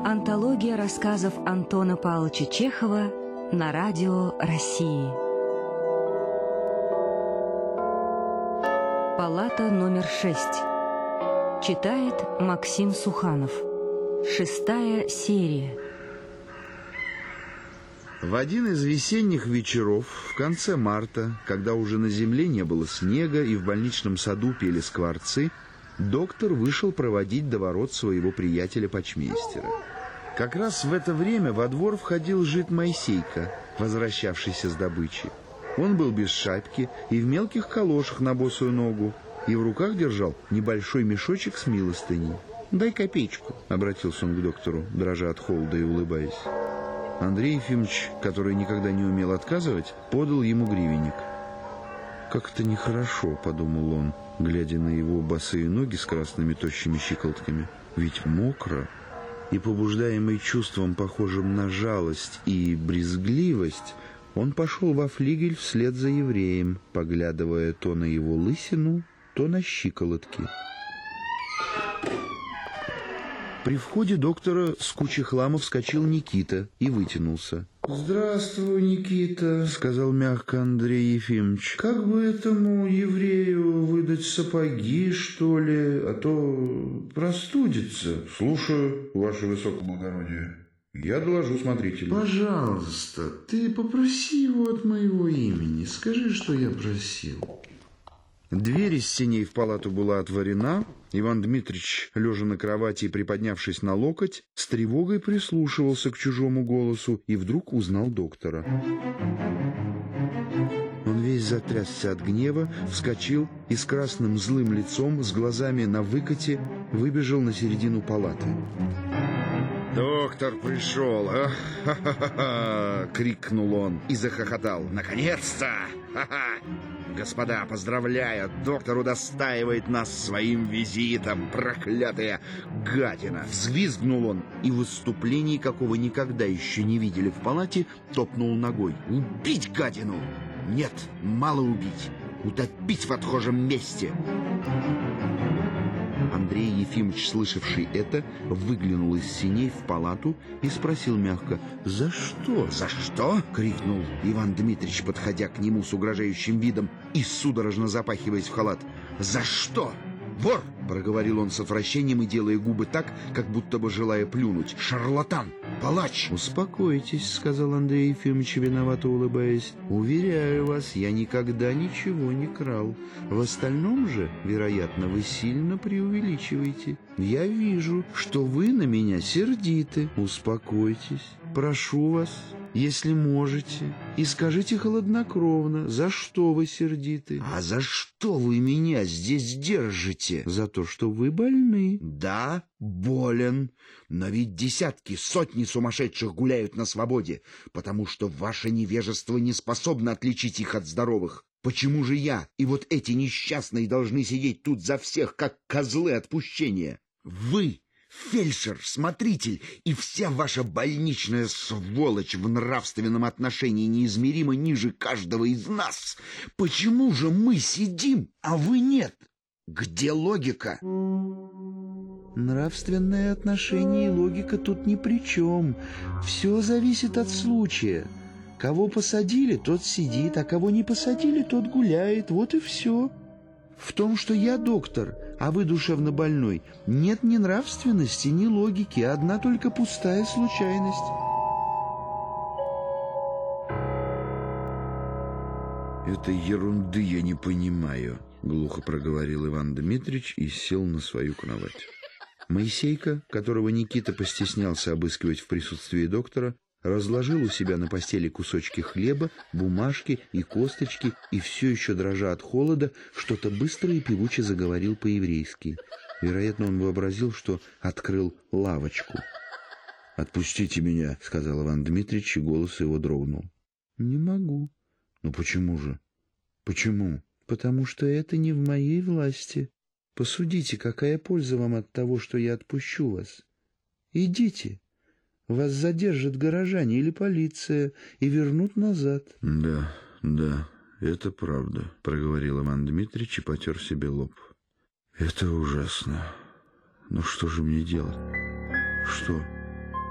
Антология рассказов Антона Павловича Чехова на радио России. Палата номер 6. Читает Максим Суханов. 6-я серия. В один из весенних вечеров, в конце марта, когда уже на земле не было снега и в больничном саду пели скворцы, доктор вышел проводить до ворот своего приятеля-почмейстера. Как раз в это время во двор входил жид Моисейка, возвращавшийся с добычи. Он был без шапки и в мелких калошах на босую ногу, и в руках держал небольшой мешочек с милостыней. «Дай копеечку», — обратился он к доктору, дрожа от холода и улыбаясь. Андрей Ефимович, который никогда не умел отказывать, подал ему гривенник. «Как это нехорошо», — подумал он, глядя на его босые ноги с красными тощими щиколотками. «Ведь мокро». И, побуждаемый чувством, похожим на жалость и брезгливость, он пошел во флигель вслед за евреем, поглядывая то на его лысину, то на щиколотки. При входе доктора с кучей хлама вскочил Никита и вытянулся. «Здравствуй, Никита», — сказал мягко Андрей Ефимович. «Как бы этому еврею выдать сапоги, что ли, а то простудится?» «Слушаю, ваше высокоблагородие. Я доложу смотрителю». «Пожалуйста, ты попроси его от моего имени. Скажи, что я просил». Дверь из сеней в палату была отворена. Иван Дмитрич, лежа на кровати и приподнявшись на локоть, с тревогой прислушивался к чужому голосу и вдруг узнал доктора. Он весь затрясся от гнева, вскочил и с красным злым лицом, с глазами на выкате, выбежал на середину палаты. «Доктор пришел! Ха-ха-ха!» — крикнул он и захохотал. «Наконец-то! Ха-ха! Господа, поздравляю! Доктор удостаивает нас своим визитом! Проклятая гадина!» Взвизгнул он и в выступлении, какого никогда еще не видели в палате, топнул ногой. «Убить гадину! Нет, мало убить! Утопить в отхожем месте!» Андрей Ефимович, слышавший это, выглянул из сеней в палату и спросил мягко: «За что?» «За что?» — крикнул Иван Дмитрич, подходя к нему с угрожающим видом и судорожно запахиваясь в халат. «За что? Вор!» — проговорил он с отвращением и делая губы так, как будто бы желая плюнуть. «Шарлатан! Палач!» «Успокойтесь», — сказал Андрей Ефимович, виновато улыбаясь. «Уверяю вас, я никогда ничего не крал. В остальном же, вероятно, вы сильно преувеличиваете. Я вижу, что вы на меня сердиты. Успокойтесь. Прошу вас, если можете, и скажите хладнокровно, за что вы сердиты?» «А за что вы меня здесь держите?» «За то, что вы больны». «Да, болен. Но ведь десятки, сотни сумасшедших гуляют на свободе, потому что ваше невежество не способно отличить их от здоровых. Почему же я и вот эти несчастные должны сидеть тут за всех, как козлы отпущения? Вы, фельдшер, смотритель и вся ваша больничная сволочь в нравственном отношении неизмеримо ниже каждого из нас. Почему же мы сидим, а вы нет? Где логика?» «Нравственное отношение и логика тут ни при чем. Все зависит от случая. Кого посадили, тот сидит, а кого не посадили, тот гуляет. Вот и все. В том, что я доктор, а вы душевно больной, нет ни нравственности, ни логики, одна только пустая случайность». «Этой ерунды я не понимаю», — глухо проговорил Иван Дмитрич и сел на свою кровать. Моисейка, которого Никита постеснялся обыскивать в присутствии доктора, разложил у себя на постели кусочки хлеба, бумажки и косточки и все еще, дрожа от холода, что-то быстро и певуче заговорил по-еврейски. Вероятно, он вообразил, что открыл лавочку. «Отпустите меня», — сказал Иван Дмитрич, и голос его дрогнул. «Не могу». «Ну почему же?» «Почему?» «Потому что это не в моей власти. Посудите, какая польза вам от того, что я отпущу вас? Идите. Вас задержат горожане или полиция и вернут назад». Да, это правда», — проговорил Иван Дмитрич и потер себе лоб. «Это ужасно. Но что же мне делать? Что?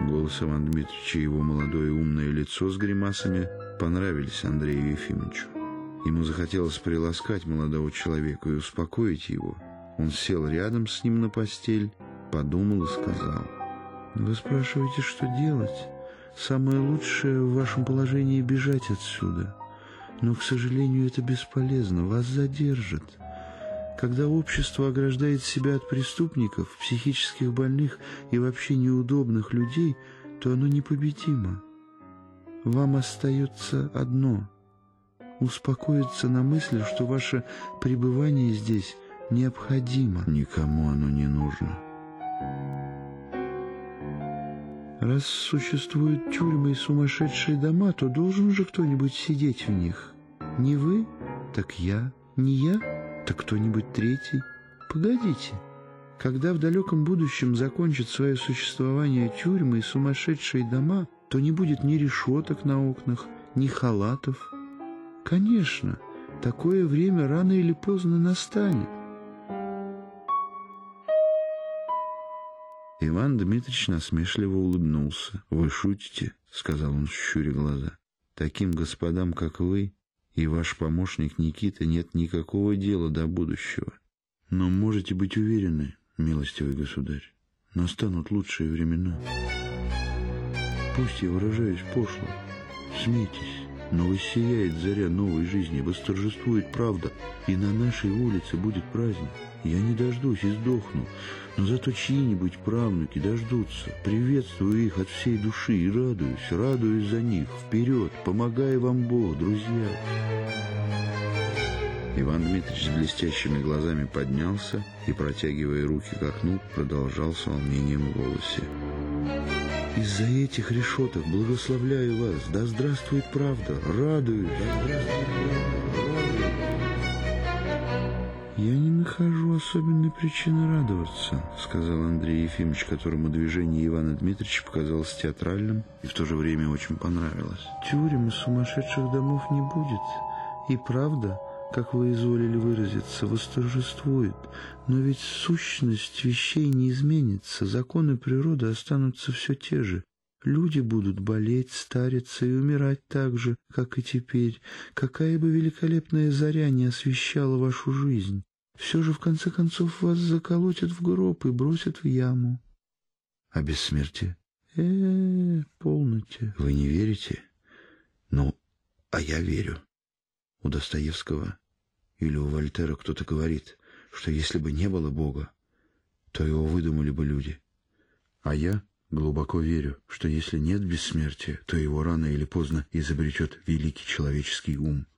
Голос Ивана Дмитрича и его молодое умное лицо с гримасами понравились Андрею Ефимовичу. Ему захотелось приласкать молодого человека и успокоить его. Он сел рядом с ним на постель, подумал и сказал: «Вы спрашиваете, что делать? Самое лучшее в вашем положении — бежать отсюда. Но, к сожалению, это бесполезно, вас задержат. Когда общество ограждает себя от преступников, психических больных и вообще неудобных людей, то оно непобедимо. Вам остается одно — успокоиться на мысли, что ваше пребывание здесь необходимо. Никому оно не нужно. Раз существуют тюрьмы и сумасшедшие дома, то должен же кто-нибудь сидеть в них. Не вы, так я, не я, так кто-нибудь третий. Погодите, когда в далеком будущем закончат свое существование тюрьмы и сумасшедшие дома, то не будет ни решеток на окнах, ни халатов. Конечно, такое время рано или поздно настанет. Иван Дмитрич насмешливо улыбнулся. «Вы шутите?» — сказал он, щуря глаза. «Таким господам, как вы и ваш помощник Никита, нет никакого дела до будущего. Но можете быть уверены, милостивый государь, настанут лучшие времена. Пусть я выражаюсь пошло, смейтесь, но воссияет заря новой жизни, восторжествует правда, и на нашей улице будет праздник. Я не дождусь и сдохну, но зато чьи-нибудь правнуки дождутся. Приветствую их от всей души и радуюсь за них. Вперед, помогай вам Бог, друзья!» Иван Дмитрич с блестящими глазами поднялся и, протягивая руки к окну, продолжал с волнением в голосе: «Из-за этих решеток благословляю вас, да здравствует правда, радуюсь, да здравствует правда, радуюсь». «Я не нахожу особенной причины радоваться», — сказал Андрей Ефимович, которому движение Ивана Дмитрича показалось театральным и в то же время очень понравилось. «Тюрем и сумасшедших домов не будет, и правда, как вы изволили выразиться, восторжествует. Но ведь сущность вещей не изменится, законы природы останутся все те же. Люди будут болеть, стариться и умирать так же, как и теперь. Какая бы великолепная заря не освещала вашу жизнь, все же в конце концов вас заколотят в гроб и бросят в яму». «А бессмертие?» Полноте. Вы не верите? Ну, а я верю. У Достоевского или у Вольтера кто-то говорит, что если бы не было Бога, то его выдумали бы люди. А я глубоко верю, что если нет бессмертия, то его рано или поздно изобретет великий человеческий ум.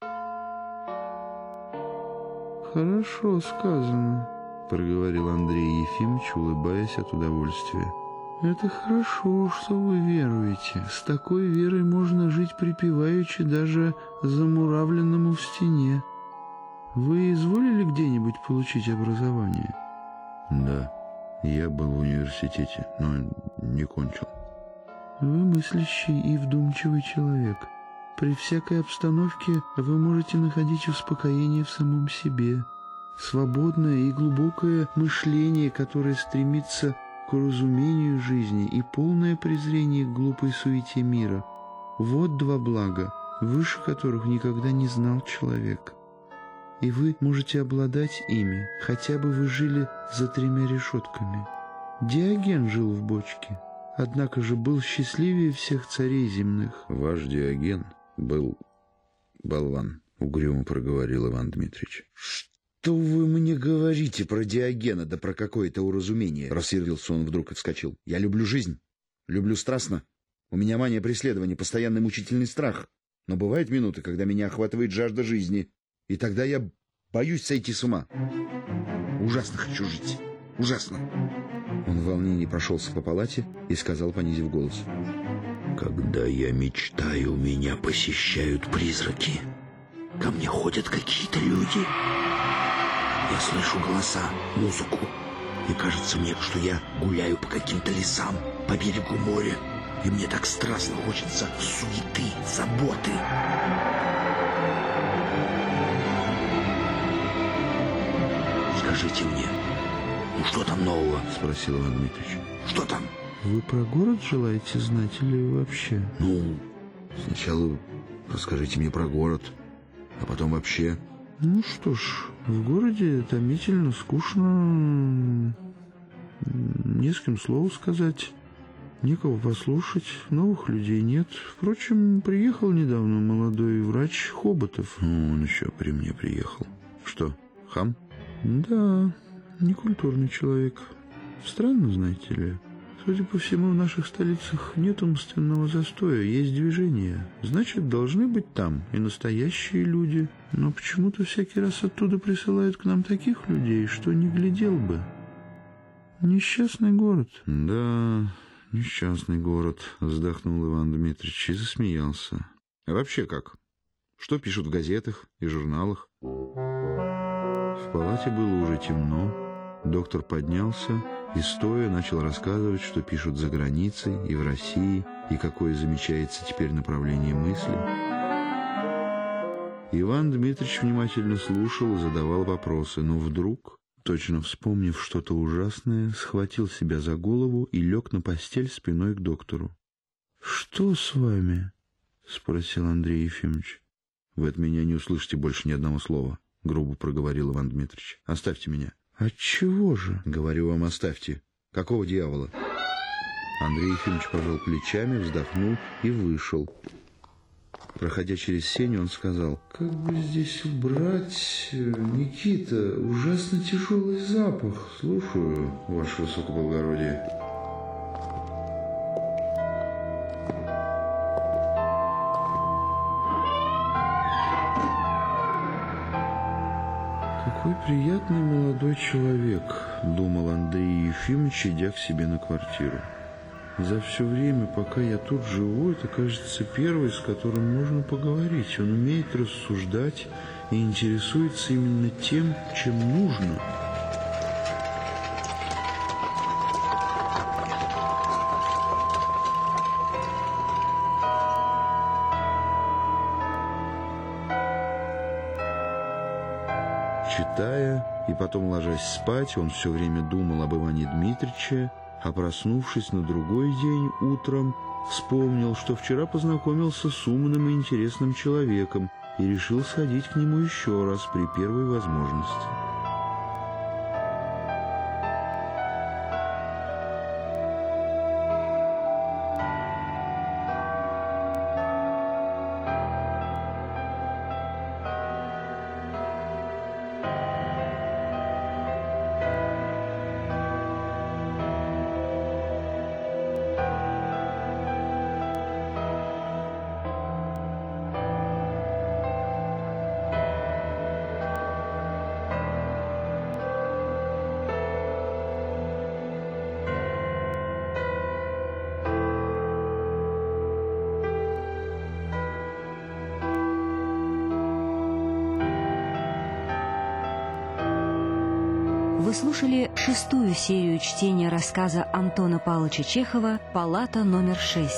«Хорошо сказано», — проговорил Андрей Ефимович, улыбаясь от удовольствия. «Это хорошо, что вы веруете. С такой верой можно жить припеваючи даже замуравленному в стене. Вы изволили где-нибудь получить образование?» «Да, я был в университете, но не кончил». «Вы мыслящий и вдумчивый человек. При всякой обстановке вы можете находить успокоение в самом себе. Свободное и глубокое мышление, которое стремится к разумению жизни, и полное презрение к глупой суете мира. Вот два блага, выше которых никогда не знал человек. И вы можете обладать ими, хотя бы вы жили за 3 решетками. Диоген жил в бочке, однако же был счастливее всех царей земных». «Ваш Диоген был болван», — угрюмо проговорил Иван Дмитрич. «Что вы мне говорите про Диогена, да про какое-то уразумение?» — рассердился он вдруг и вскочил. «Я люблю жизнь, люблю страстно. У меня мания преследования, постоянный мучительный страх. Но бывают минуты, когда меня охватывает жажда жизни, и тогда я боюсь сойти с ума. Ужасно хочу жить, ужасно». Он в волнении прошелся по палате и сказал, понизив голос: «Когда я мечтаю, меня посещают призраки. Ко мне ходят какие-то люди. Я слышу голоса, музыку, и кажется мне, что я гуляю по каким-то лесам, по берегу моря, и мне так страстно хочется суеты, заботы. Скажите мне, ну что там нового?» — спросил Иван Дмитрич. «Что там? Вы про город желаете знать или вообще? Ну, сначала расскажите мне про город, а потом вообще. Ну что ж, в городе томительно, скучно, не с кем слова сказать, некого послушать, новых людей нет. Впрочем, приехал недавно молодой врач Хоботов. Ну, он еще при мне приехал. Что, хам? Да, некультурный человек. Странно, знаете ли. Судя по всему, в наших столицах нет умственного застоя, есть движение. Значит, должны быть там и настоящие люди. Но почему-то всякий раз оттуда присылают к нам таких людей, что не глядел бы. Несчастный город. Да, несчастный город, вздохнул Иван Дмитрич и засмеялся. А вообще как? Что пишут в газетах и журналах? В палате было уже темно. Доктор поднялся и, стоя, начал рассказывать, что пишут за границей и в России, и какое замечается теперь направление мысли. Иван Дмитрич внимательно слушал и задавал вопросы, но вдруг, точно вспомнив что-то ужасное, схватил себя за голову и лег на постель спиной к доктору. «Что с вами?» — спросил Андрей Ефимович. «Вы от меня не услышите больше ни одного слова», — грубо проговорил Иван Дмитрич. «Оставьте меня». «Отчего же?» «Говорю вам, оставьте. Какого дьявола?» Андрей Ефимович пожал плечами, вздохнул и вышел. Проходя через сень, он сказал: «Как бы здесь убрать, Никита? Ужасно тяжелый запах. Слушаю, ваше высокоблагородие». «Какой приятный молодой человек», — думал Андрей Ефимович, идя к себе на квартиру. «За все время, пока я тут живу, это, кажется, первый, с которым можно поговорить. Он умеет рассуждать и интересуется именно тем, чем нужно». Читая и потом ложась спать, он все время думал об Иване Дмитриче, а проснувшись на другой день утром, вспомнил, что вчера познакомился с умным и интересным человеком и решил сходить к нему еще раз при первой возможности. Вы слушали 6-ю серию чтения рассказа Антона Павловича Чехова «Палата номер 6».